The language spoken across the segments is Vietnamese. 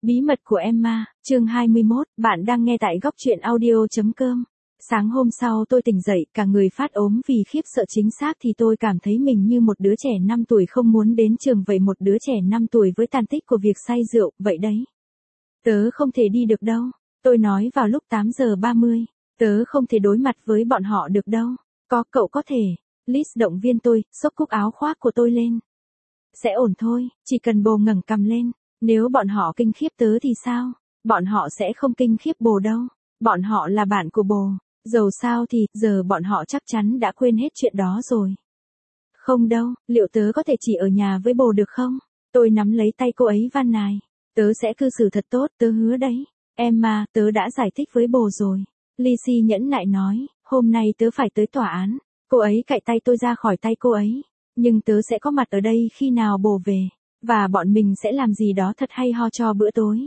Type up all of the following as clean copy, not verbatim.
Bí mật của Emma, chương 21, bạn đang nghe tại góc truyện audio.com. Sáng hôm sau tôi tỉnh dậy, cả người phát ốm vì khiếp sợ, chính xác thì tôi cảm thấy mình như một đứa trẻ 5 tuổi không muốn đến trường vậy, một đứa trẻ 5 tuổi với tàn tích của việc say rượu, vậy đấy. Tớ không thể đi được đâu, tôi nói vào lúc 8 giờ 30, tớ không thể đối mặt với bọn họ được đâu. Cậu có thể. Liz động viên tôi, xốc cúc áo khoác của tôi lên. Sẽ ổn thôi, chỉ cần bồ ngẩng cằm lên. Nếu bọn họ kinh khiếp tớ thì sao? Bọn họ sẽ không kinh khiếp bồ đâu. Bọn họ là bạn của bồ. Dầu sao thì, giờ bọn họ chắc chắn đã quên hết chuyện đó rồi. Không đâu, liệu tớ có thể chỉ ở nhà với bồ được không? Tôi nắm lấy tay cô ấy van nài. Tớ sẽ cư xử thật tốt, tớ hứa đấy. Emma, tớ đã giải thích với bồ rồi. Lizzie nhẫn nại nói, hôm nay tớ phải tới tòa án. Cô ấy cạy tay tôi ra khỏi tay cô ấy. Nhưng tớ sẽ có mặt ở đây khi nào bồ về. Và bọn mình sẽ làm gì đó thật hay ho cho bữa tối.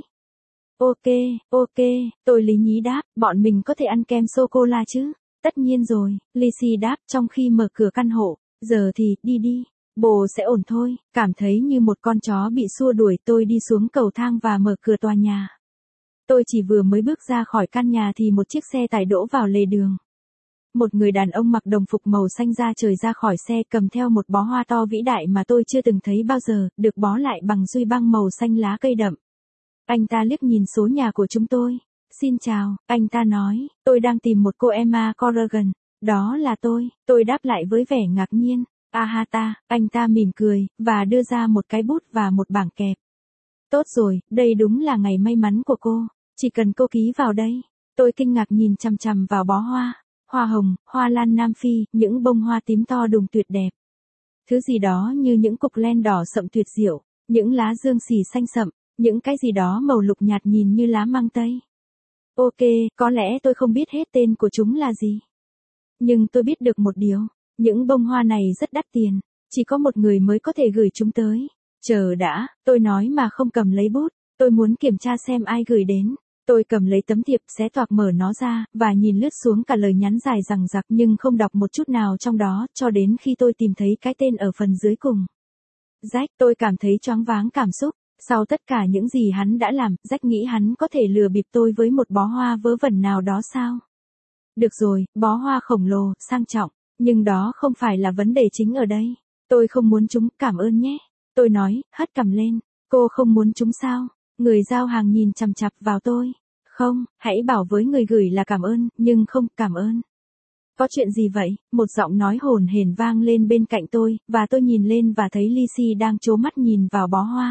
Ok, tôi lý nhí đáp, bọn mình có thể ăn kem sô-cô-la chứ? Tất nhiên rồi, Lizzie đáp trong khi mở cửa căn hộ. Giờ thì, đi, bồ sẽ ổn thôi. Cảm thấy như một con chó bị xua đuổi, tôi đi xuống cầu thang và mở cửa tòa nhà. Tôi chỉ vừa mới bước ra khỏi căn nhà thì một chiếc xe tải đỗ vào lề đường. Một người đàn ông mặc đồng phục màu xanh da trời ra khỏi xe, cầm theo một bó hoa to vĩ đại mà tôi chưa từng thấy bao giờ, được bó lại bằng duy băng màu xanh lá cây đậm. Anh ta liếc nhìn số nhà của chúng tôi. Xin chào, anh ta nói, tôi đang tìm một cô Emma Corrigan. Đó là tôi đáp lại với vẻ ngạc nhiên. Ahata, anh ta mỉm cười, và đưa ra một cái bút và một bảng kẹp. Tốt rồi, đây đúng là ngày may mắn của cô. Chỉ cần cô ký vào đây. Tôi kinh ngạc nhìn chằm chằm vào bó hoa. Hoa hồng, hoa lan Nam Phi, những bông hoa tím to đùng tuyệt đẹp. Thứ gì đó như những cục len đỏ sậm tuyệt diệu, những lá dương xì xanh sậm, những cái gì đó màu lục nhạt nhìn như lá măng tây. Ok, có lẽ tôi không biết hết tên của chúng là gì. Nhưng tôi biết được một điều, những bông hoa này rất đắt tiền, chỉ có một người mới có thể gửi chúng tới. Chờ đã, tôi nói mà không cầm lấy bút, tôi muốn kiểm tra xem ai gửi đến. Tôi cầm lấy tấm thiệp, xé toạc mở nó ra, và nhìn lướt xuống cả lời nhắn dài dằng dặc nhưng không đọc một chút nào trong đó, cho đến khi tôi tìm thấy cái tên ở phần dưới cùng. Jack, tôi cảm thấy choáng váng cảm xúc. Sau tất cả những gì hắn đã làm, Jack nghĩ hắn có thể lừa bịp tôi với một bó hoa vớ vẩn nào đó sao? Được rồi, bó hoa khổng lồ, sang trọng, nhưng đó không phải là vấn đề chính ở đây. Tôi không muốn chúng, cảm ơn nhé. Tôi nói, hất cằm lên. Cô không muốn chúng sao? Người giao hàng nhìn chằm chằm vào tôi. Không, hãy bảo với người gửi là cảm ơn, nhưng không, cảm ơn. Có chuyện gì vậy? Một giọng nói hồn hển vang lên bên cạnh tôi, và tôi nhìn lên và thấy Lizzie đang trố mắt nhìn vào bó hoa.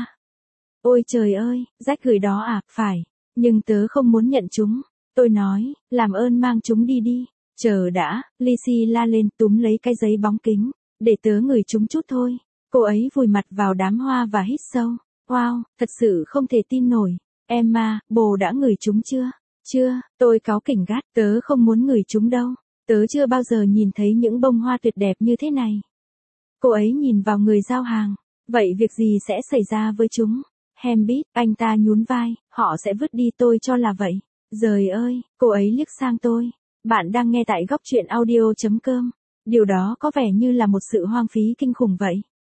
Ôi trời ơi, Jack gửi đó à, phải. Nhưng tớ không muốn nhận chúng. Tôi nói, làm ơn mang chúng đi. Chờ đã, Lizzie la lên túm lấy cái giấy bóng kính. Để tớ ngửi chúng chút thôi. Cô ấy vùi mặt vào đám hoa và hít sâu. Wow, thật sự không thể tin nổi. Emma, bồ đã ngửi chúng chưa? Chưa, tôi cáu kỉnh gắt, tớ không muốn ngửi chúng đâu. Tớ chưa bao giờ nhìn thấy những bông hoa tuyệt đẹp như thế này. Cô ấy nhìn vào người giao hàng. Vậy việc gì sẽ xảy ra với chúng? Hembit, anh ta nhún vai, họ sẽ vứt đi, tôi cho là vậy. Giời ơi, cô ấy liếc sang tôi. Bạn đang nghe tại góc truyện audio.com. Điều đó có vẻ như là một sự hoang phí kinh khủng vậy.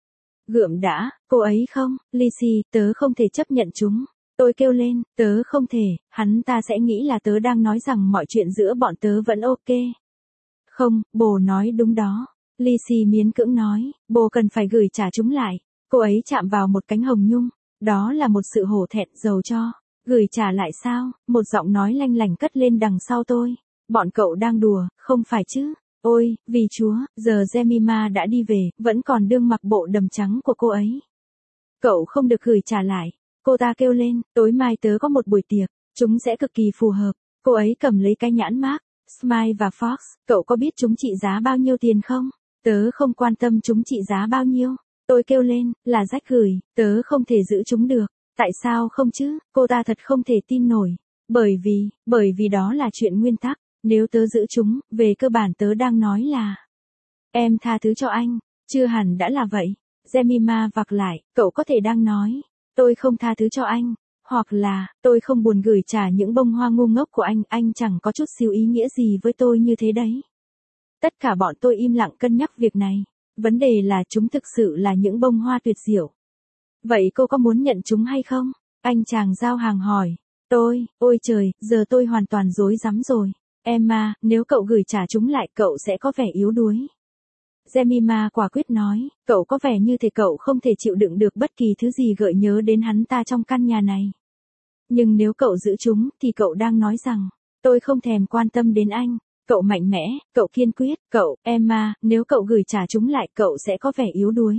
Gượm đã, cô ấy không, Lizzie, tớ không thể chấp nhận chúng. Tôi kêu lên, tớ không thể, hắn ta sẽ nghĩ là tớ đang nói rằng mọi chuyện giữa bọn tớ vẫn ok. Không, bồ nói đúng đó. Lizzie miễn cưỡng nói, bồ cần phải gửi trả chúng lại. Cô ấy chạm vào một cánh hồng nhung. Đó là một sự hổ thẹn dầu cho. Gửi trả lại sao? Một giọng nói lanh lảnh cất lên đằng sau tôi. Bọn cậu đang đùa, không phải chứ? Ôi, vì Chúa, giờ Jemima đã đi về, vẫn còn đương mặc bộ đầm trắng của cô ấy. Cậu không được gửi trả lại. Cô ta kêu lên, tối mai tớ có một buổi tiệc, chúng sẽ cực kỳ phù hợp. Cô ấy cầm lấy cái nhãn mác, Smile và Fox, cậu có biết chúng trị giá bao nhiêu tiền không? Tớ không quan tâm chúng trị giá bao nhiêu. Tôi kêu lên, là Jack gửi, tớ không thể giữ chúng được. Tại sao không chứ? Cô ta thật không thể tin nổi. Bởi vì đó là chuyện nguyên tắc. Nếu tớ giữ chúng, về cơ bản tớ đang nói là em tha thứ cho anh. Chưa hẳn đã là vậy. Jemima vặc lại, cậu có thể đang nói, tôi không tha thứ cho anh. Hoặc là, tôi không buồn gửi trả những bông hoa ngu ngốc của anh chẳng có chút xíu ý nghĩa gì với tôi như thế đấy. Tất cả bọn tôi im lặng cân nhắc việc này. Vấn đề là chúng thực sự là những bông hoa tuyệt diệu. Vậy cô có muốn nhận chúng hay không? Anh chàng giao hàng hỏi. Ôi trời, giờ tôi hoàn toàn rối rắm rồi. Emma, nếu cậu gửi trả chúng lại cậu sẽ có vẻ yếu đuối. Jemima quả quyết nói, cậu có vẻ như thể cậu không thể chịu đựng được bất kỳ thứ gì gợi nhớ đến hắn ta trong căn nhà này. Nhưng nếu cậu giữ chúng, thì cậu đang nói rằng, tôi không thèm quan tâm đến anh. Cậu mạnh mẽ, cậu kiên quyết, Emma, nếu cậu gửi trả chúng lại cậu sẽ có vẻ yếu đuối.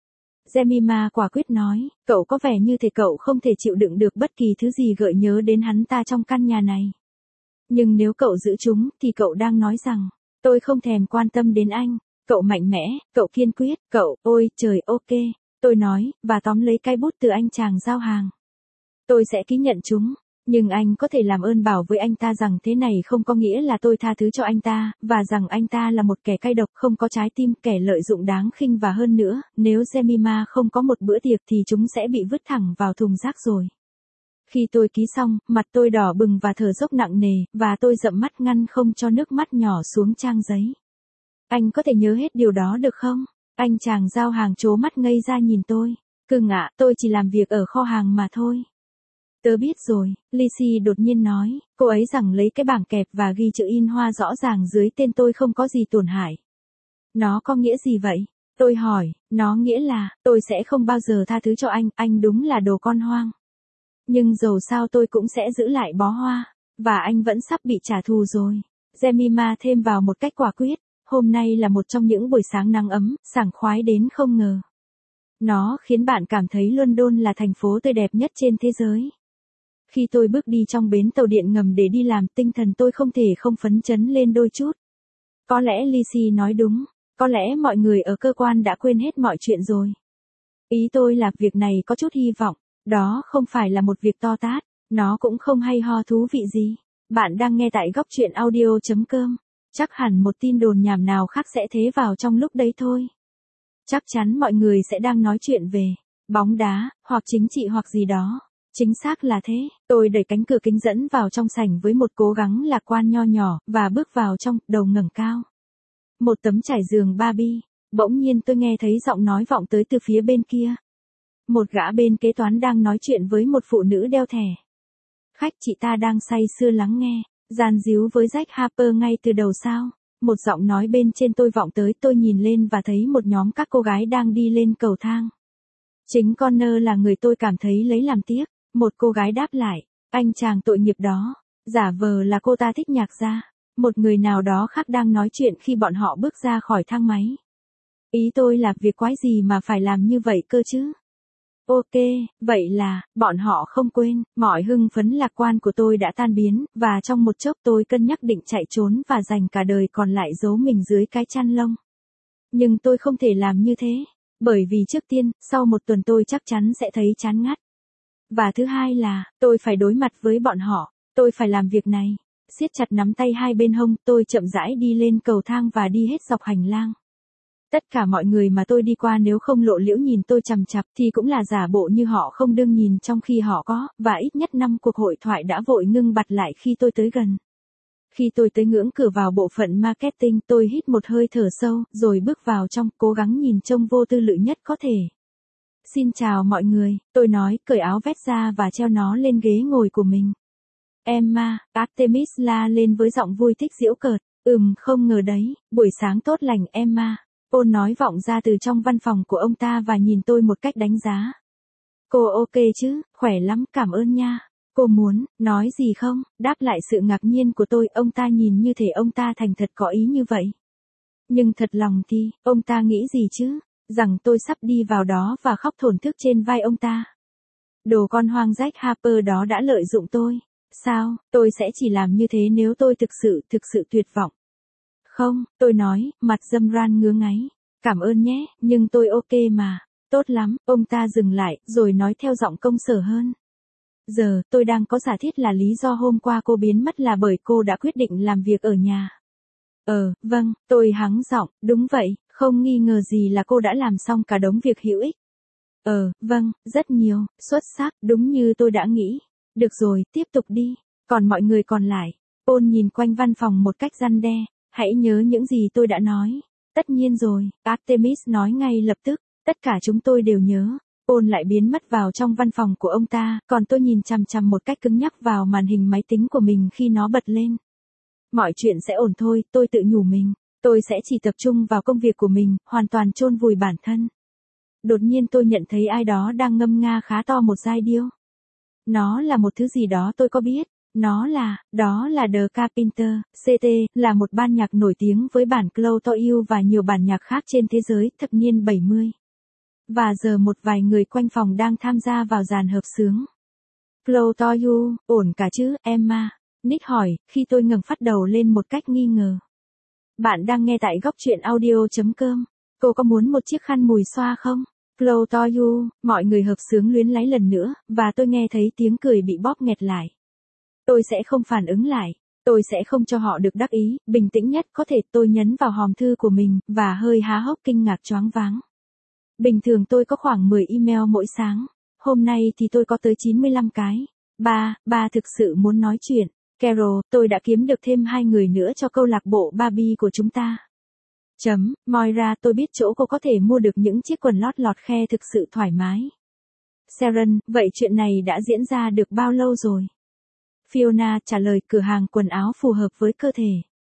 Jemima quả quyết nói, cậu có vẻ như thể cậu không thể chịu đựng được bất kỳ thứ gì gợi nhớ đến hắn ta trong căn nhà này. Nhưng nếu cậu giữ chúng, thì cậu đang nói rằng, tôi không thèm quan tâm đến anh. Cậu mạnh mẽ, cậu kiên quyết, ôi trời ok, tôi nói, và tóm lấy cái bút từ anh chàng giao hàng. Tôi sẽ ký nhận chúng, nhưng anh có thể làm ơn bảo với anh ta rằng thế này không có nghĩa là tôi tha thứ cho anh ta, và rằng anh ta là một kẻ cay độc không có trái tim, kẻ lợi dụng đáng khinh và hơn nữa, nếu Jemima không có một bữa tiệc thì chúng sẽ bị vứt thẳng vào thùng rác rồi. Khi tôi ký xong, mặt tôi đỏ bừng và thở dốc nặng nề, và tôi dậm mắt ngăn không cho nước mắt nhỏ xuống trang giấy. Anh có thể nhớ hết điều đó được không? Anh chàng giao hàng trố mắt ngây ra nhìn tôi. Cưng ạ, tôi chỉ làm việc ở kho hàng mà thôi. Tớ biết rồi, Lizzie đột nhiên nói, cô ấy rằng lấy cái bảng kẹp và ghi chữ in hoa rõ ràng dưới tên tôi không có gì tổn hại. Nó có nghĩa gì vậy? Tôi hỏi, nó nghĩa là, tôi sẽ không bao giờ tha thứ cho anh đúng là đồ con hoang. Nhưng dầu sao tôi cũng sẽ giữ lại bó hoa, và anh vẫn sắp bị trả thù rồi. Jemima thêm vào một cách quả quyết, hôm nay là một trong những buổi sáng nắng ấm, sảng khoái đến không ngờ. Nó khiến bạn cảm thấy London là thành phố tươi đẹp nhất trên thế giới. Khi tôi bước đi trong bến tàu điện ngầm để đi làm, tinh thần tôi không thể không phấn chấn lên đôi chút. Có lẽ Lizzie nói đúng, có lẽ mọi người ở cơ quan đã quên hết mọi chuyện rồi. Ý tôi là việc này có chút hy vọng, đó không phải là một việc to tát, nó cũng không hay ho thú vị gì. Bạn đang nghe tại góc truyện audio.com. Chắc hẳn một tin đồn nhảm nào khác sẽ thế vào trong lúc đấy thôi. Chắc chắn mọi người sẽ đang nói chuyện về bóng đá, hoặc chính trị hoặc gì đó. Chính xác là thế, tôi đẩy cánh cửa kính dẫn vào trong sảnh với một cố gắng lạc quan nho nhỏ, và bước vào trong, đầu ngẩng cao. Một tấm trải giường Barbie, bỗng nhiên tôi nghe thấy giọng nói vọng tới từ phía bên kia. Một gã bên kế toán đang nói chuyện với một phụ nữ đeo thẻ. Khách chị ta đang say sưa lắng nghe, gian díu với Jack Harper ngay từ đầu sao. Một giọng nói bên trên tôi vọng tới, tôi nhìn lên và thấy một nhóm các cô gái đang đi lên cầu thang. Chính Connor là người tôi cảm thấy lấy làm tiếc. Một cô gái đáp lại, anh chàng tội nghiệp đó, giả vờ là cô ta thích nhạc ra. Một người nào đó khác đang nói chuyện khi bọn họ bước ra khỏi thang máy. Ý tôi là việc quái gì mà phải làm như vậy cơ chứ? Ok, vậy là, bọn họ không quên, mọi hưng phấn lạc quan của tôi đã tan biến, và trong một chốc tôi cân nhắc định chạy trốn và dành cả đời còn lại giấu mình dưới cái chăn lông. Nhưng tôi không thể làm như thế, bởi vì trước tiên, sau một tuần tôi chắc chắn sẽ thấy chán ngắt. Và thứ hai là, tôi phải đối mặt với bọn họ, tôi phải làm việc này. Siết chặt nắm tay hai bên hông, tôi chậm rãi đi lên cầu thang và đi hết dọc hành lang. Tất cả mọi người mà tôi đi qua nếu không lộ liễu nhìn tôi chằm chằm thì cũng là giả bộ như họ không đương nhìn, trong khi họ có, và ít nhất 5 cuộc hội thoại đã vội ngưng bặt lại khi tôi tới gần. Khi tôi tới ngưỡng cửa vào bộ phận marketing, tôi hít một hơi thở sâu, rồi bước vào trong, cố gắng nhìn trông vô tư lự nhất có thể. Xin chào mọi người, tôi nói, cởi áo vest ra và treo nó lên ghế ngồi của mình. Emma, Artemis la lên với giọng vui thích giễu cợt. Không ngờ đấy, buổi sáng tốt lành Emma. Paul nói vọng ra từ trong văn phòng của ông ta và nhìn tôi một cách đánh giá. Cô ok chứ, khỏe lắm, cảm ơn nha. Cô muốn, nói gì không? Đáp lại sự ngạc nhiên của tôi, ông ta nhìn như thể ông ta thành thật có ý như vậy. Nhưng thật lòng thì, ông ta nghĩ gì chứ? Rằng tôi sắp đi vào đó và khóc thổn thức trên vai ông ta. Đồ con hoang Jack Harper đó đã lợi dụng tôi. Sao, tôi sẽ chỉ làm như thế nếu tôi thực sự tuyệt vọng. Không, tôi nói, mặt dâm ran ngứa ngáy. Cảm ơn nhé, nhưng tôi ok mà. Tốt lắm, ông ta dừng lại, rồi nói theo giọng công sở hơn. Giờ, tôi đang có giả thiết là lý do hôm qua cô biến mất là bởi cô đã quyết định làm việc ở nhà. Vâng, tôi hắng giọng, đúng vậy, không nghi ngờ gì là cô đã làm xong cả đống việc hữu ích. Vâng, rất nhiều, xuất sắc, đúng như tôi đã nghĩ. Được rồi, tiếp tục đi. Còn mọi người còn lại, Paul nhìn quanh văn phòng một cách răn đe. Hãy nhớ những gì tôi đã nói. Tất nhiên rồi, Artemis nói ngay lập tức, tất cả chúng tôi đều nhớ. Ôn lại biến mất vào trong văn phòng của ông ta, còn tôi nhìn chằm chằm một cách cứng nhắc vào màn hình máy tính của mình khi nó bật lên. Mọi chuyện sẽ ổn thôi, tôi tự nhủ mình. Tôi sẽ chỉ tập trung vào công việc của mình, hoàn toàn chôn vùi bản thân. Đột nhiên tôi nhận thấy ai đó đang ngâm nga khá to một giai điệu. Nó là một thứ gì đó tôi có biết. Đó là The Carpenter, CT, là một ban nhạc nổi tiếng với bản Close to You và nhiều bản nhạc khác trên thế giới, thập niên 70. Và giờ một vài người quanh phòng đang tham gia vào dàn hợp xướng. Close to You, ổn cả chứ, Emma? Nick hỏi, khi tôi ngẩng phát đầu lên một cách nghi ngờ. Bạn đang nghe tại góc truyện audio.com. Cô có muốn một chiếc khăn mùi xoa không? Close to You, mọi người hợp xướng luyến láy lần nữa, và tôi nghe thấy tiếng cười bị bóp nghẹt lại. Tôi sẽ không phản ứng lại. Tôi sẽ không cho họ được đắc ý, bình tĩnh nhất có thể. Tôi nhấn vào hòm thư của mình, và hơi há hốc kinh ngạc choáng váng. Bình thường tôi có khoảng 10 email mỗi sáng. Hôm nay thì tôi có tới 95 cái. Ba thực sự muốn nói chuyện. Carol, tôi đã kiếm được thêm 2 người nữa cho câu lạc bộ Barbie của chúng ta. Moira, tôi biết chỗ cô có thể mua được những chiếc quần lót lọt khe thực sự thoải mái. Sharon, vậy chuyện này đã diễn ra được bao lâu rồi? Fiona trả lời, cửa hàng quần áo phù hợp với cơ thể.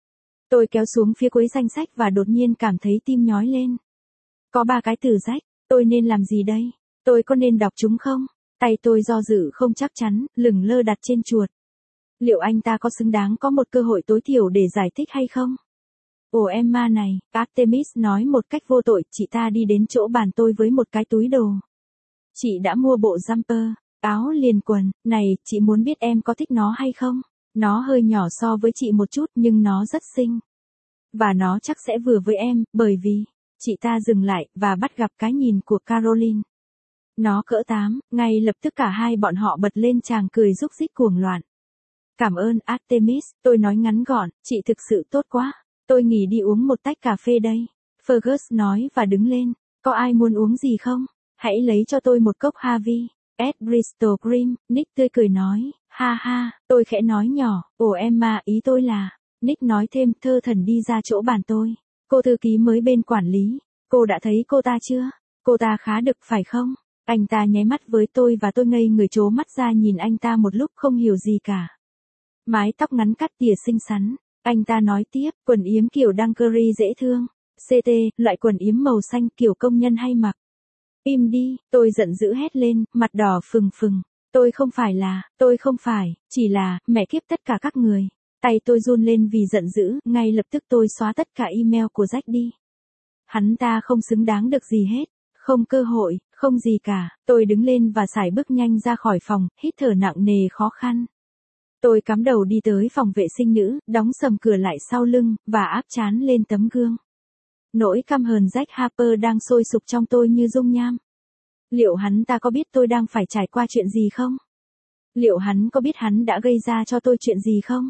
Tôi kéo xuống phía cuối danh sách và đột nhiên cảm thấy tim nhói lên. Có 3 cái từ rách, tôi nên làm gì đây? Tôi có nên đọc chúng không? Tay tôi do dự không chắc chắn, lửng lơ đặt trên chuột. Liệu anh ta có xứng đáng có một cơ hội tối thiểu để giải thích hay không? Ồ Emma này, Artemis nói một cách vô tội, chị ta đi đến chỗ bàn tôi với một cái túi đồ. Chị đã mua bộ jumper, áo liền quần, này, chị muốn biết em có thích nó hay không? Nó hơi nhỏ so với chị một chút nhưng nó rất xinh. Và nó chắc sẽ vừa với em, bởi vì... Chị ta dừng lại, và bắt gặp cái nhìn của Caroline. Nó cỡ 8, ngay lập tức cả hai bọn họ bật lên tràng cười rúc rích cuồng loạn. Cảm ơn Artemis, tôi nói ngắn gọn, chị thực sự tốt quá. Tôi nghỉ đi uống một tách cà phê đây. Fergus nói và đứng lên. Có ai muốn uống gì không? Hãy lấy cho tôi một cốc Harvey. Ed Bristol Cream, Nick tươi cười nói. Ha ha, tôi khẽ nói nhỏ. Ồ Emma, ý tôi là. Nick nói thêm, thơ thần đi ra chỗ bàn tôi. Cô thư ký mới bên quản lý. Cô đã thấy cô ta chưa? Cô ta khá đực phải không? Anh ta nháy mắt với tôi và tôi ngây người trố mắt ra nhìn anh ta một lúc không hiểu gì cả. Mái tóc ngắn cắt tỉa xinh xắn. Anh ta nói tiếp, quần yếm kiểu dungaree dễ thương. CT, loại quần yếm màu xanh kiểu công nhân hay mặc. Im đi, tôi giận dữ hét lên, mặt đỏ phừng phừng. Tôi không phải, chỉ là, mẹ kiếp tất cả các người. Tay tôi run lên vì giận dữ, ngay lập tức tôi xóa tất cả email của Jack đi. Hắn ta không xứng đáng được gì hết, không cơ hội, không gì cả. Tôi đứng lên và sải bước nhanh ra khỏi phòng, hít thở nặng nề khó khăn. Tôi cắm đầu đi tới phòng vệ sinh nữ, đóng sầm cửa lại sau lưng, và áp trán lên tấm gương. Nỗi căm hờn Jack Harper đang sôi sục trong tôi như dung nham. Liệu hắn ta có biết tôi đang phải trải qua chuyện gì không? Liệu hắn có biết hắn đã gây ra cho tôi chuyện gì không?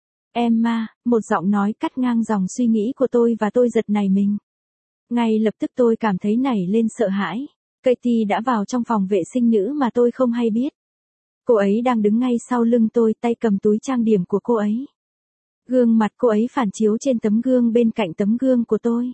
Emma, một giọng nói cắt ngang dòng suy nghĩ của tôi và tôi giật nảy mình. Ngay lập tức tôi cảm thấy nảy lên sợ hãi. Katie đã vào trong phòng vệ sinh nữ mà tôi không hay biết. Cô ấy đang đứng ngay sau lưng tôi, tay cầm túi trang điểm của cô ấy. Gương mặt cô ấy phản chiếu trên tấm gương bên cạnh tấm gương của tôi.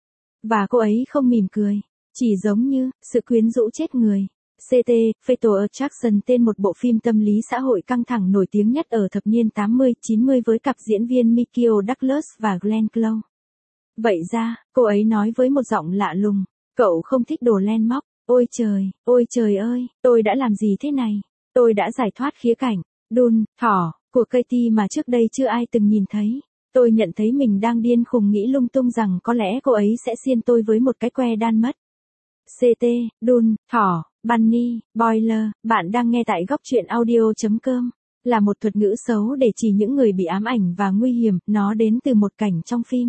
Và cô ấy không mỉm cười, chỉ giống như sự quyến rũ chết người. CT, Fatal Attraction, tên một bộ phim tâm lý xã hội căng thẳng nổi tiếng nhất ở thập niên 80-90 với cặp diễn viên Michael Douglas và Glenn Close. Vậy ra, cô ấy nói với một giọng lạ lùng, cậu không thích đồ len móc. Ôi trời ơi, tôi đã làm gì thế này? Tôi đã giải thoát khía cạnh, thỏ, của Katie mà trước đây chưa ai từng nhìn thấy. Tôi nhận thấy mình đang điên khùng nghĩ lung tung rằng có lẽ cô ấy sẽ xiên tôi với một cái que đan mất. CT, thỏ, bunny, boiler, bạn đang nghe tại góc truyện audio.com. Là một thuật ngữ xấu để chỉ những người bị ám ảnh và nguy hiểm, nó đến từ một cảnh trong phim.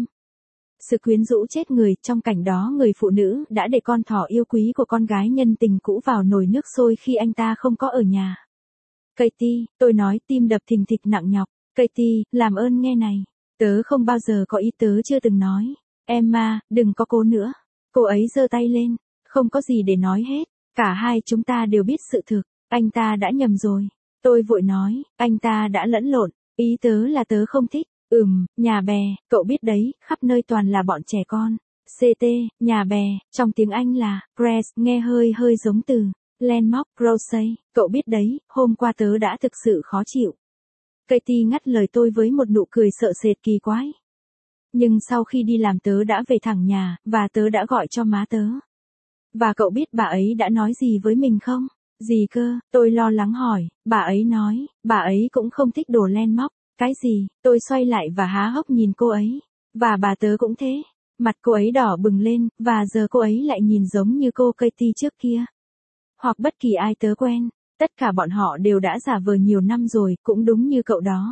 Sự quyến rũ chết người, trong cảnh đó người phụ nữ đã để con thỏ yêu quý của con gái nhân tình cũ vào nồi nước sôi khi anh ta không có ở nhà. Katie, tôi nói tim đập thình thịch nặng nhọc. Katie, làm ơn nghe này. Tớ không bao giờ có ý, tớ chưa từng nói. Emma, đừng có cố nữa. Cô ấy giơ tay lên. Không có gì để nói hết. Cả hai chúng ta đều biết sự thực. Anh ta đã nhầm rồi. Tôi vội nói, anh ta đã lẫn lộn. Ý tớ là tớ không thích. Nhà bè, cậu biết đấy, khắp nơi toàn là bọn trẻ con. CT, nhà bè, trong tiếng Anh là Press, nghe hơi hơi giống từ Landmark, Crochet, cậu biết đấy, hôm qua tớ đã thực sự khó chịu. Katie ngắt lời tôi với một nụ cười sợ sệt kỳ quái. Nhưng sau khi đi làm tớ đã về thẳng nhà, và tớ đã gọi cho má tớ. Và cậu biết bà ấy đã nói gì với mình không? Gì cơ? Tôi lo lắng hỏi, bà ấy nói, bà ấy cũng không thích đồ Landmark. Cái gì? Tôi xoay lại và há hốc nhìn cô ấy. Và bà tớ cũng thế. Mặt cô ấy đỏ bừng lên, và giờ cô ấy lại nhìn giống như cô Katie trước kia. Hoặc bất kỳ ai tớ quen. Tất cả bọn họ đều đã giả vờ nhiều năm rồi, cũng đúng như cậu đó.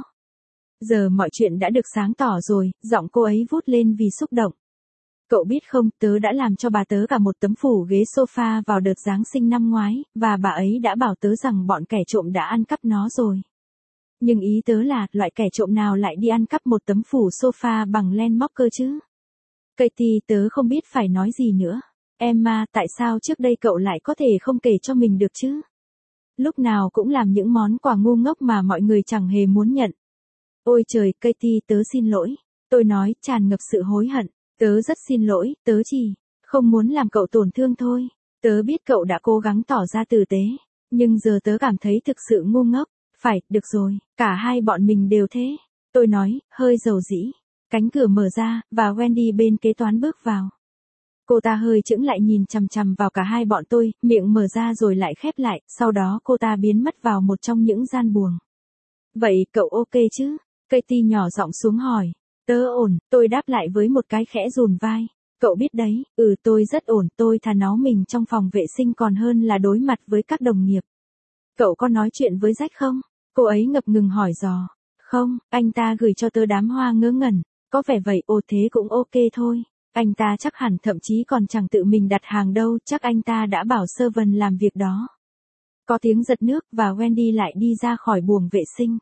Giờ mọi chuyện đã được sáng tỏ rồi, giọng cô ấy vút lên vì xúc động. Cậu biết không, tớ đã làm cho bà tớ cả một tấm phủ ghế sofa vào đợt Giáng sinh năm ngoái, và bà ấy đã bảo tớ rằng bọn kẻ trộm đã ăn cắp nó rồi. Nhưng ý tớ là, loại kẻ trộm nào lại đi ăn cắp một tấm phủ sofa bằng Landmark cơ chứ? Katie, tớ không biết phải nói gì nữa. Emma, tại sao trước đây cậu lại có thể không kể cho mình được chứ? Lúc nào cũng làm những món quà ngu ngốc mà mọi người chẳng hề muốn nhận. Ôi trời, Katie, tớ xin lỗi. Tôi nói, tràn ngập sự hối hận. Tớ rất xin lỗi, tớ chỉ không muốn làm cậu tổn thương thôi. Tớ biết cậu đã cố gắng tỏ ra tử tế. Nhưng giờ tớ cảm thấy thực sự ngu ngốc. Phải, được rồi, cả hai bọn mình đều thế. Tôi nói, hơi dầu dĩ. Cánh cửa mở ra, và Wendy bên kế toán bước vào. Cô ta hơi chững lại nhìn chằm chằm vào cả hai bọn tôi, miệng mở ra rồi lại khép lại, sau đó cô ta biến mất vào một trong những gian buồng. Vậy cậu ok chứ? Katie nhỏ giọng xuống hỏi. Tớ ổn, tôi đáp lại với một cái khẽ rùn vai. Cậu biết đấy, tôi rất ổn, tôi thà náu mình trong phòng vệ sinh còn hơn là đối mặt với các đồng nghiệp. Cậu có nói chuyện với Jack không? Cô ấy ngập ngừng hỏi dò. Không, anh ta gửi cho tớ đám hoa ngớ ngẩn. Có vẻ vậy, thế cũng ok thôi. Anh ta chắc hẳn thậm chí còn chẳng tự mình đặt hàng đâu, chắc anh ta đã bảo servant làm việc đó. Có tiếng giật nước và Wendy lại đi ra khỏi buồng vệ sinh.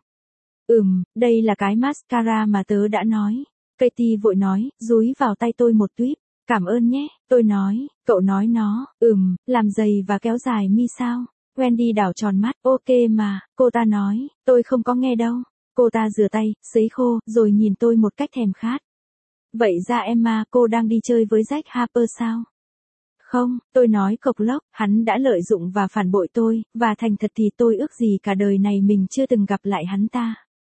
Đây là cái mascara mà tớ đã nói. Katie vội nói, dúi vào tay tôi một tuýp. Cảm ơn nhé, tôi nói, cậu nói nó, làm dày và kéo dài mi sao? Wendy đảo tròn mắt, ok mà, cô ta nói, tôi không có nghe đâu. Cô ta rửa tay, sấy khô, rồi nhìn tôi một cách thèm khát. Vậy ra Emma, cô đang đi chơi với Jack Harper sao? Không, tôi nói cộc lốc, hắn đã lợi dụng và phản bội tôi, và thành thật thì tôi ước gì cả đời này mình chưa từng gặp lại hắn ta.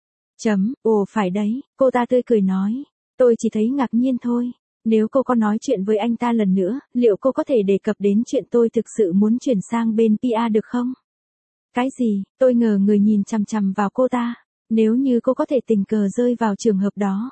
Ồ phải đấy, cô ta tươi cười nói. Tôi chỉ thấy ngạc nhiên thôi. Nếu cô có nói chuyện với anh ta lần nữa, liệu cô có thể đề cập đến chuyện tôi thực sự muốn chuyển sang bên PR được không? Cái gì? Tôi ngờ người nhìn chằm chằm vào cô ta. Nếu như cô có thể tình cờ rơi vào trường hợp đó.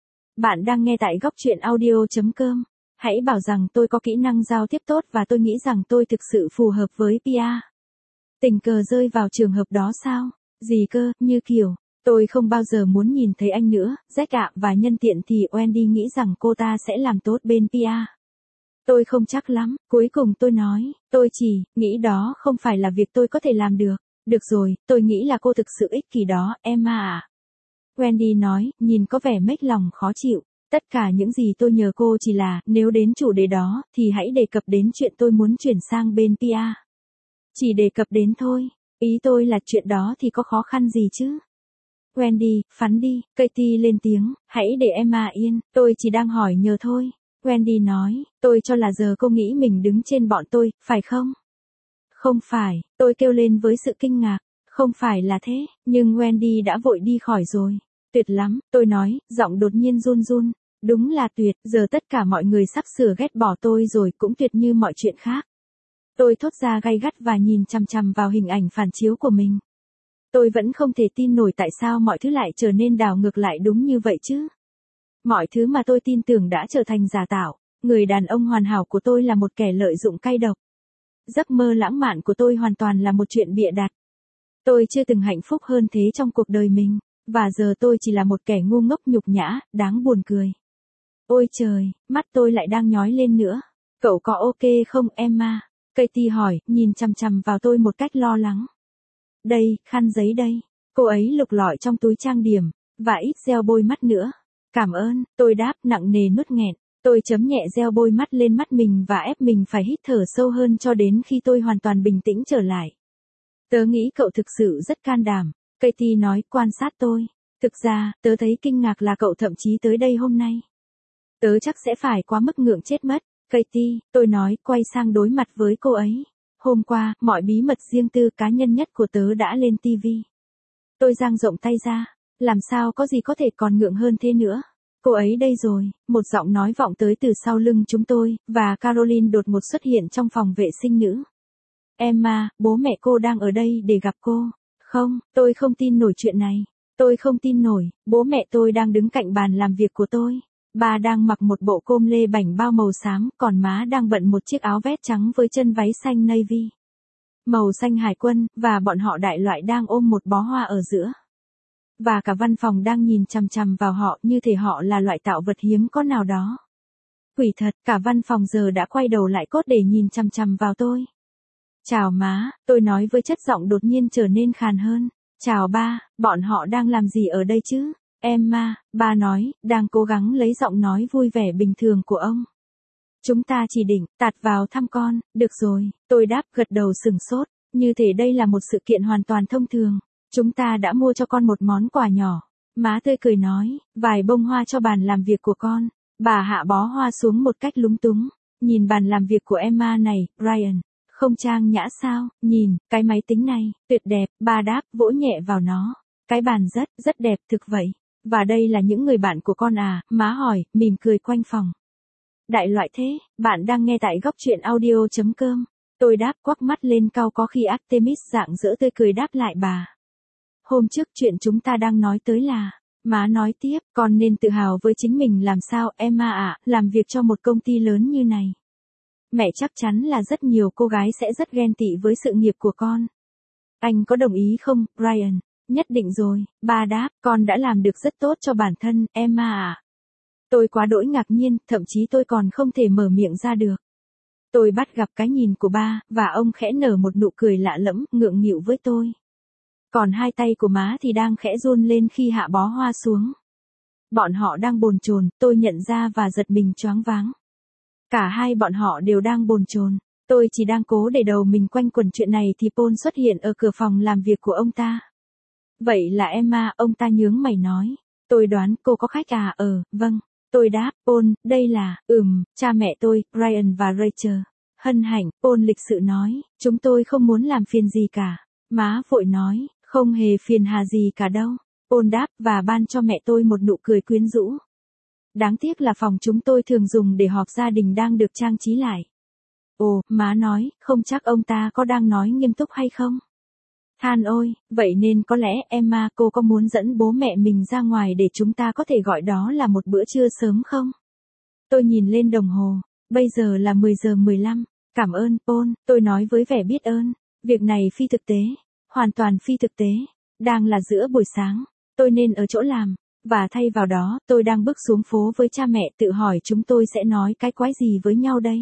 Bạn đang nghe tại góc truyện audio.com. Hãy bảo rằng tôi có kỹ năng giao tiếp tốt và tôi nghĩ rằng tôi thực sự phù hợp với PR. Tình cờ rơi vào trường hợp đó sao? Gì cơ, như kiểu, tôi không bao giờ muốn nhìn thấy anh nữa, Jack ạ, và nhân tiện thì Wendy nghĩ rằng cô ta sẽ làm tốt bên PR. Tôi không chắc lắm, cuối cùng tôi nói, tôi chỉ nghĩ đó không phải là việc tôi có thể làm được. Được rồi, tôi nghĩ là cô thực sự ích kỷ đó, Emma à. Wendy nói, nhìn có vẻ mếch lòng khó chịu. Tất cả những gì tôi nhờ cô chỉ là, nếu đến chủ đề đó, thì hãy đề cập đến chuyện tôi muốn chuyển sang bên PR. Chỉ đề cập đến thôi. Ý tôi là chuyện đó thì có khó khăn gì chứ? Wendy, phắn đi, Katie lên tiếng, hãy để Emma yên, tôi chỉ đang hỏi nhờ thôi. Wendy nói, tôi cho là giờ cô nghĩ mình đứng trên bọn tôi, phải không? Không phải, tôi kêu lên với sự kinh ngạc. Không phải là thế, nhưng Wendy đã vội đi khỏi rồi. Tuyệt lắm, tôi nói, giọng đột nhiên run run. Đúng là tuyệt, giờ tất cả mọi người sắp sửa ghét bỏ tôi rồi, cũng tuyệt như mọi chuyện khác. Tôi thốt ra gay gắt và nhìn chằm chằm vào hình ảnh phản chiếu của mình. Tôi vẫn không thể tin nổi tại sao mọi thứ lại trở nên đảo ngược lại đúng như vậy chứ. Mọi thứ mà tôi tin tưởng đã trở thành giả tạo. Người đàn ông hoàn hảo của tôi là một kẻ lợi dụng cay độc. Giấc mơ lãng mạn của tôi hoàn toàn là một chuyện bịa đặt. Tôi chưa từng hạnh phúc hơn thế trong cuộc đời mình. Và giờ tôi chỉ là một kẻ ngu ngốc nhục nhã, đáng buồn cười. Ôi trời, mắt tôi lại đang nhói lên nữa. Cậu có ok không Emma? Katie hỏi, nhìn chằm chằm vào tôi một cách lo lắng. Đây, khăn giấy đây. Cô ấy lục lọi trong túi trang điểm, và ít gel bôi mắt nữa. Cảm ơn, tôi đáp nặng nề nuốt nghẹn. Tôi chấm nhẹ gel bôi mắt lên mắt mình và ép mình phải hít thở sâu hơn cho đến khi tôi hoàn toàn bình tĩnh trở lại. Tớ nghĩ cậu thực sự rất can đảm. Katie nói, quan sát tôi. Thực ra, tớ thấy kinh ngạc là cậu thậm chí tới đây hôm nay. Tớ chắc sẽ phải quá mức ngượng chết mất. Katie, tôi nói, quay sang đối mặt với cô ấy. Hôm qua, mọi bí mật riêng tư cá nhân nhất của tớ đã lên TV. Tôi dang rộng tay ra. Làm sao có gì có thể còn ngượng hơn thế nữa. Cô ấy đây rồi, một giọng nói vọng tới từ sau lưng chúng tôi, và Caroline đột ngột xuất hiện trong phòng vệ sinh nữ. Emma, bố mẹ cô đang ở đây để gặp cô. Không, tôi không tin nổi chuyện này. Tôi không tin nổi, bố mẹ tôi đang đứng cạnh bàn làm việc của tôi. Bà đang mặc một bộ com lê bảnh bao màu xám, còn má đang bận một chiếc áo vest trắng với chân váy xanh navy. Màu xanh hải quân, và bọn họ đại loại đang ôm một bó hoa ở giữa. Và cả văn phòng đang nhìn chằm chằm vào họ như thể họ là loại tạo vật hiếm có nào đó. Quỷ thật, cả văn phòng giờ đã quay đầu lại cốt để nhìn chằm chằm vào tôi. Chào má, tôi nói với chất giọng đột nhiên trở nên khàn hơn. Chào ba, bọn họ đang làm gì ở đây chứ? Emma, ba nói, đang cố gắng lấy giọng nói vui vẻ bình thường của ông. Chúng ta chỉ định, tạt vào thăm con, được rồi, tôi đáp gật đầu sừng sốt, như thể đây là một sự kiện hoàn toàn thông thường. Chúng ta đã mua cho con một món quà nhỏ. Má tươi cười nói, vài bông hoa cho bàn làm việc của con. Bà hạ bó hoa xuống một cách lúng túng. Nhìn bàn làm việc của Emma này, Ryan. Không trang nhã sao, nhìn, cái máy tính này, tuyệt đẹp, bà đáp, vỗ nhẹ vào nó. Cái bàn rất đẹp thực vậy. Và đây là những người bạn của con à, má hỏi, mỉm cười quanh phòng. Đại loại thế, bạn đang nghe tại góc truyện audio.com. Tôi đáp quắc mắt lên cau có khi Artemis rạng rỡ tươi cười đáp lại bà. Hôm trước chuyện chúng ta đang nói tới là, má nói tiếp, con nên tự hào với chính mình làm sao, Emma ạ, làm việc cho một công ty lớn như này. Mẹ chắc chắn là rất nhiều cô gái sẽ rất ghen tị với sự nghiệp của con. Anh có đồng ý không, Ryan? Nhất định rồi, ba đáp, con đã làm được rất tốt cho bản thân, Emma ạ. Tôi quá đỗi ngạc nhiên, thậm chí tôi còn không thể mở miệng ra được. Tôi bắt gặp cái nhìn của ba, và ông khẽ nở một nụ cười lạ lẫm, ngượng nghịu với tôi. Còn hai tay của má thì đang khẽ run lên khi hạ bó hoa xuống. Bọn họ đang bồn chồn, tôi nhận ra và giật mình choáng váng. Cả hai bọn họ đều đang bồn chồn. Tôi chỉ đang cố để đầu mình quanh quẩn chuyện này thì Paul xuất hiện ở cửa phòng làm việc của ông ta. Vậy là Emma, ông ta nhướng mày nói. Tôi đoán cô có khách à, vâng. Tôi đáp, Paul, đây là, cha mẹ tôi, Ryan và Rachel. Hân hạnh, Paul lịch sự nói, chúng tôi không muốn làm phiền gì cả. Má vội nói, không hề phiền hà gì cả đâu. Paul đáp và ban cho mẹ tôi một nụ cười quyến rũ. Đáng tiếc là phòng chúng tôi thường dùng để họp gia đình đang được trang trí lại. Ồ, má nói, không chắc ông ta có đang nói nghiêm túc hay không? Than ôi, vậy nên có lẽ Emma cô có muốn dẫn bố mẹ mình ra ngoài để chúng ta có thể gọi đó là một bữa trưa sớm không? Tôi nhìn lên đồng hồ, bây giờ là 10 giờ 15. Cảm ơn, Paul, tôi nói với vẻ biết ơn. Việc này phi thực tế, hoàn toàn phi thực tế. Đang là giữa buổi sáng, tôi nên ở chỗ làm. Và thay vào đó, tôi đang bước xuống phố với cha mẹ tự hỏi chúng tôi sẽ nói cái quái gì với nhau đây.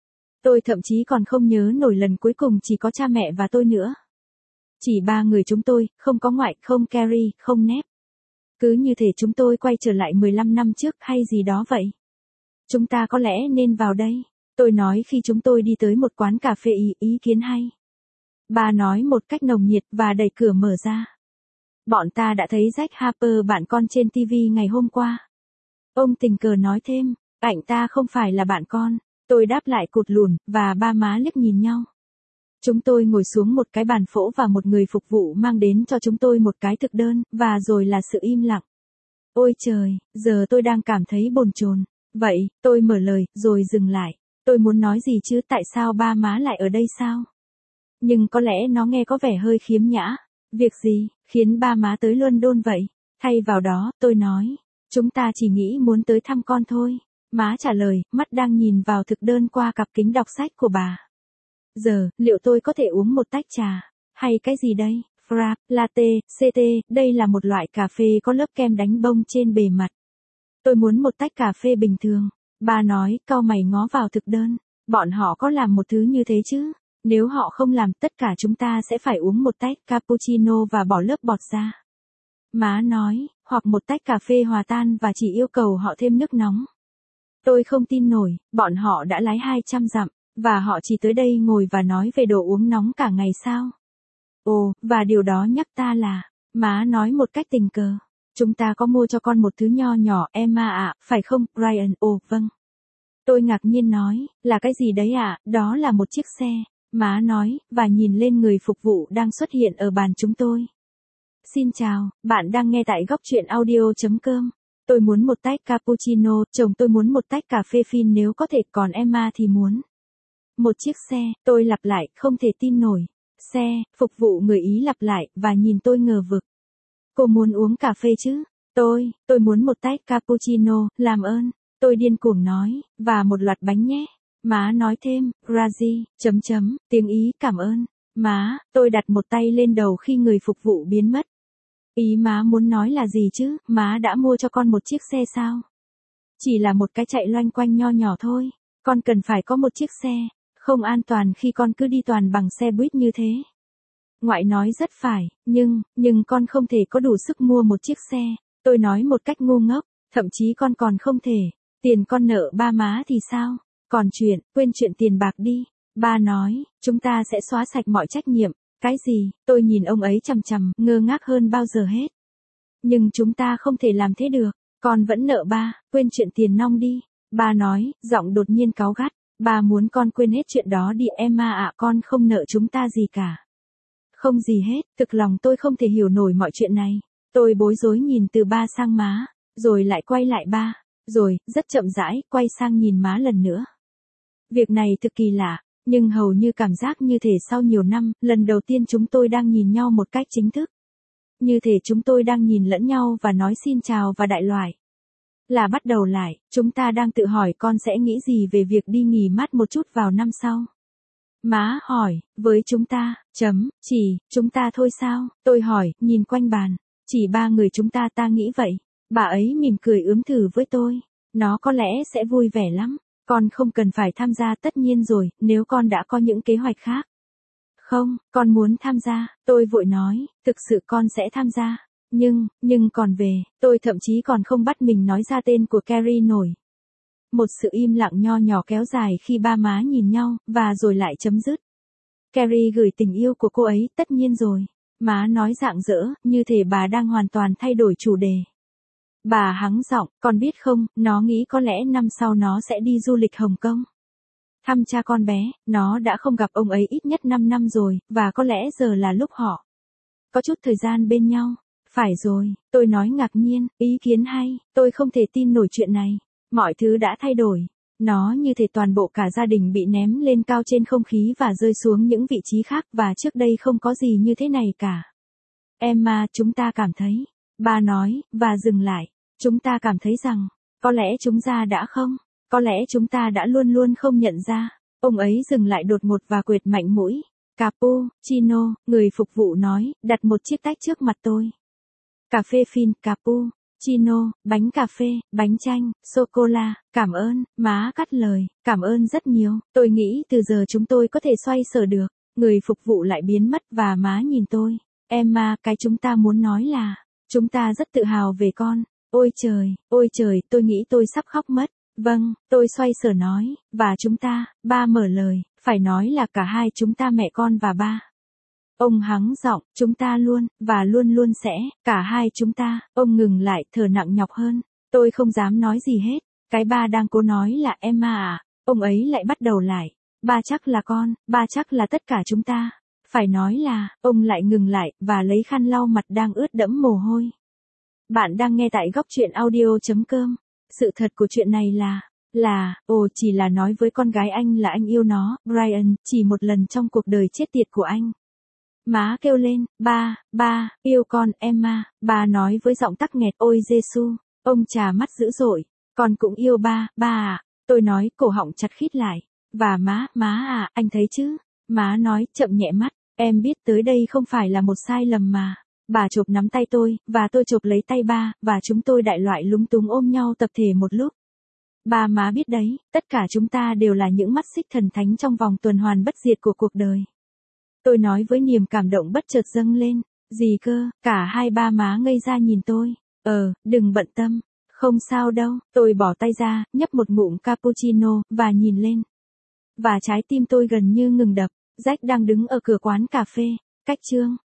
Tôi thậm chí còn không nhớ nổi lần cuối cùng chỉ có cha mẹ và tôi nữa. Chỉ ba người chúng tôi, không có ngoại, không Carrie, không Nep. Cứ như thể chúng tôi quay trở lại 15 năm trước hay gì đó vậy. Chúng ta có lẽ nên vào đây. Tôi nói khi chúng tôi đi tới một quán cà phê ý kiến hay. Bà nói một cách nồng nhiệt và đẩy cửa mở ra. Bọn ta đã thấy Jack Harper bạn con trên TV ngày hôm qua. Ông tình cờ nói thêm, ảnh ta không phải là bạn con. Tôi đáp lại cụt lùn, và ba má liếc nhìn nhau. Chúng tôi ngồi xuống một cái bàn phỗ và một người phục vụ mang đến cho chúng tôi một cái thực đơn, và rồi là sự im lặng. Ôi trời, giờ tôi đang cảm thấy bồn chồn. Vậy, tôi mở lời, rồi dừng lại. Tôi muốn nói gì chứ, tại sao ba má lại ở đây sao? Nhưng có lẽ nó nghe có vẻ hơi khiếm nhã. Việc gì, khiến ba má tới London vậy? Thay vào đó, tôi nói, chúng ta chỉ nghĩ muốn tới thăm con thôi. Má trả lời, mắt đang nhìn vào thực đơn qua cặp kính đọc sách của bà. Giờ, liệu tôi có thể uống một tách trà? Hay cái gì đây? Frap, latte, CT, đây là một loại cà phê có lớp kem đánh bông trên bề mặt. Tôi muốn một tách cà phê bình thường. Bà nói, cau mày ngó vào thực đơn. Bọn họ có làm một thứ như thế chứ? Nếu họ không làm, tất cả chúng ta sẽ phải uống một tách cappuccino và bỏ lớp bọt ra. Má nói, hoặc một tách cà phê hòa tan và chỉ yêu cầu họ thêm nước nóng. Tôi không tin nổi, bọn họ đã lái 200 dặm, và họ chỉ tới đây ngồi và nói về đồ uống nóng cả ngày sao? Ồ, và điều đó nhắc ta là, má nói một cách tình cờ. Chúng ta có mua cho con một thứ nho nhỏ Emma ạ, phải không, Brian? Ồ, vâng. Tôi ngạc nhiên nói, là cái gì đấy ạ? Đó là một chiếc xe. Má nói, và nhìn lên người phục vụ đang xuất hiện ở bàn chúng tôi. Xin chào, bạn đang nghe tại góc truyện audio.com. Tôi muốn một tách cappuccino, chồng tôi muốn một tách cà phê phin nếu có thể, còn Emma thì muốn một chiếc xe. Tôi lặp lại, không thể tin nổi. Xe, phục vụ người Ý lặp lại, và nhìn tôi ngờ vực. Cô muốn uống cà phê chứ? Tôi muốn một tách cappuccino, làm ơn. Tôi điên cuồng nói, và một loạt bánh nhé. Má nói thêm, Grazie, tiếng Ý cảm ơn. Má, tôi đặt một tay lên đầu khi người phục vụ biến mất. Ý má muốn nói là gì chứ, má đã mua cho con một chiếc xe sao? Chỉ là một cái chạy loanh quanh nho nhỏ thôi. Con cần phải có một chiếc xe. Không an toàn khi con cứ đi toàn bằng xe buýt như thế. Ngoại nói rất phải, nhưng con không thể có đủ sức mua một chiếc xe. Tôi nói một cách ngu ngốc, thậm chí con còn không thể. Tiền con nợ ba má thì sao? Còn quên chuyện tiền bạc đi. Ba nói, chúng ta sẽ xóa sạch mọi trách nhiệm. Cái gì? Tôi nhìn ông ấy chằm chằm, ngơ ngác hơn bao giờ hết. Nhưng chúng ta không thể làm thế được. Con vẫn nợ ba, quên chuyện tiền nong đi. Ba nói, giọng đột nhiên cáu gắt. Ba muốn con quên hết chuyện đó đi Emma ạ, con không nợ chúng ta gì cả. Không gì hết, thực lòng tôi không thể hiểu nổi mọi chuyện này. Tôi bối rối nhìn từ ba sang má, rồi lại quay lại ba, rồi, rất chậm rãi, quay sang nhìn má lần nữa. Việc này thực kỳ lạ, nhưng hầu như cảm giác như thể sau nhiều năm, lần đầu tiên chúng tôi đang nhìn nhau một cách chính thức. Như thể chúng tôi đang nhìn lẫn nhau và nói xin chào và đại loại. Là bắt đầu lại, chúng ta đang tự hỏi con sẽ nghĩ gì về việc đi nghỉ mát một chút vào năm sau. Má hỏi, với chúng ta, chỉ, chúng ta thôi sao? Tôi hỏi, nhìn quanh bàn, chỉ ba người chúng ta nghĩ vậy. Bà ấy mỉm cười ướm thử với tôi. Nó có lẽ sẽ vui vẻ lắm. Con không cần phải tham gia tất nhiên rồi, nếu con đã có những kế hoạch khác. Không, con muốn tham gia, tôi vội nói, thực sự con sẽ tham gia. Nhưng còn về, tôi thậm chí còn không bắt mình nói ra tên của Carrie nổi. Một sự im lặng nho nhỏ kéo dài khi ba má nhìn nhau, và rồi lại chấm dứt. Carrie gửi tình yêu của cô ấy, tất nhiên rồi. Má nói rạng rỡ, như thể bà đang hoàn toàn thay đổi chủ đề. Bà hắng giọng, con biết không, nó nghĩ có lẽ năm sau nó sẽ đi du lịch Hồng Kông. Thăm cha con bé, nó đã không gặp ông ấy ít nhất 5 năm rồi, và có lẽ giờ là lúc họ có chút thời gian bên nhau. Phải rồi, tôi nói ngạc nhiên, ý kiến hay, tôi không thể tin nổi chuyện này. Mọi thứ đã thay đổi. Nó như thể toàn bộ cả gia đình bị ném lên cao trên không khí và rơi xuống những vị trí khác, và trước đây không có gì như thế này cả. Emma, chúng ta cảm thấy. Ba nói, và dừng lại. Chúng ta cảm thấy rằng, có lẽ chúng ta đã không. Có lẽ chúng ta đã luôn luôn không nhận ra. Ông ấy dừng lại đột ngột và quệt mạnh mũi. Cappuccino, người phục vụ nói, đặt một chiếc tách trước mặt tôi. Cà phê phin, cappuccino, bánh cà phê, bánh chanh, sô-cô-la, cảm ơn, má cắt lời, cảm ơn rất nhiều, tôi nghĩ từ giờ chúng tôi có thể xoay sở được. Người phục vụ lại biến mất và má nhìn tôi. Emma, cái chúng ta muốn nói là, chúng ta rất tự hào về con. Ôi trời, tôi nghĩ tôi sắp khóc mất. Vâng, tôi xoay sở nói, và chúng ta, ba mở lời, phải nói là cả hai chúng ta mẹ con và ba. Ông hắng giọng, chúng ta luôn, và luôn luôn sẽ, cả hai chúng ta, ông ngừng lại, thở nặng nhọc hơn. Tôi không dám nói gì hết, cái ba đang cố nói là Emma à, ông ấy lại bắt đầu lại. Ba chắc là con, ba chắc là tất cả chúng ta. Phải nói là, ông lại ngừng lại, và lấy khăn lau mặt đang ướt đẫm mồ hôi. Bạn đang nghe tại góc truyện audio.com. Sự thật của chuyện này chỉ là nói với con gái anh là anh yêu nó, Brian, chỉ một lần trong cuộc đời chết tiệt của anh. Má kêu lên, ba, yêu con, Emma, bà nói với giọng tắc nghẹt, ôi Giêsu, ông trà mắt dữ dội, con cũng yêu ba à, tôi nói, cổ họng chặt khít lại, và má à, anh thấy chứ, má nói, chậm nhẹ mắt, em biết tới đây không phải là một sai lầm mà. Bà chộp nắm tay tôi, và tôi chộp lấy tay ba, và chúng tôi đại loại lúng túng ôm nhau tập thể một lúc. Ba má biết đấy, tất cả chúng ta đều là những mắt xích thần thánh trong vòng tuần hoàn bất diệt của cuộc đời. Tôi nói với niềm cảm động bất chợt dâng lên. Gì cơ, cả hai ba má ngây ra nhìn tôi. Đừng bận tâm. Không sao đâu, tôi bỏ tay ra, nhấp một ngụm cappuccino, và nhìn lên. Và trái tim tôi gần như ngừng đập. Jack đang đứng ở cửa quán cà phê, cách chương